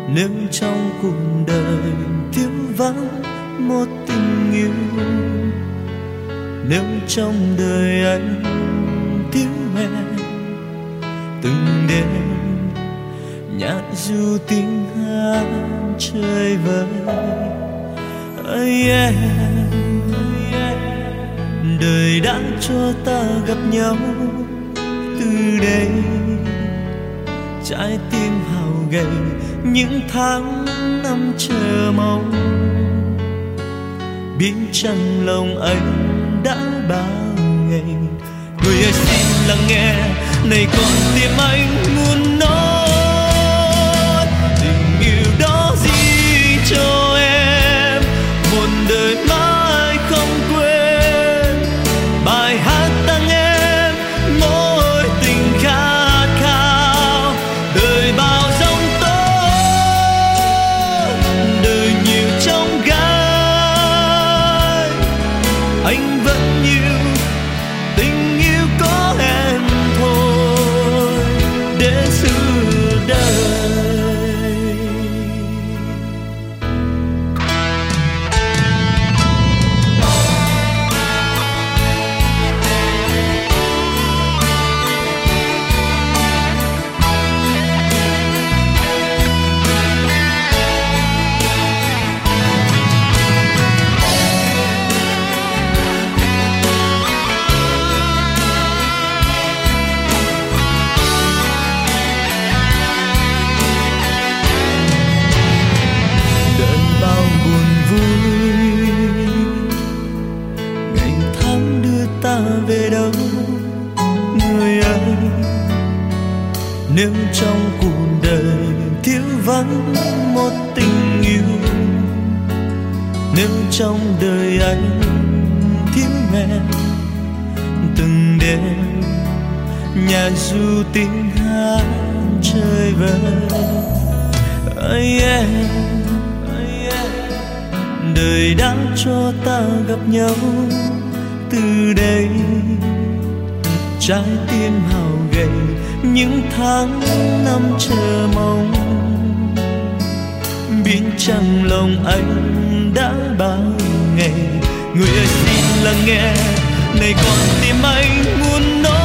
nếu trong cuộc đời thiếu vắng một tình yêu, nếu trong đời anh thiếu em, từng đêm nhạc du tiếng hát chơi vơi. Ơi em, đời đã cho ta gặp nhau, từ đây trái tim hao gầy những tháng năm chờ mong. Biết chăng lòng anh đã bao ngày. Người ơi xin lắng nghe, này con tim anh muốn nói tình yêu đó gì cho em, một đời mãi không quên. Bài hát tặng em mỗi tình khát khao, đời bao giông tố, đời nhiều trong gai, anh vẫn yêu tình yêu có em thôi để giữ đời. Về đâu người ơi, nếu trong cuộc đời thiếu vắng một tình yêu, nếu trong đời anh thiếu em, từng đêm nhà du tiếng hát chơi vơi. Ơi em, đời đã cho ta gặp nhau, từ đây trái tim hao gầy những tháng năm chờ mong. Biết chăng lòng anh đã bao ngày. Người ơi xin lắng nghe, này con tim anh muốn nói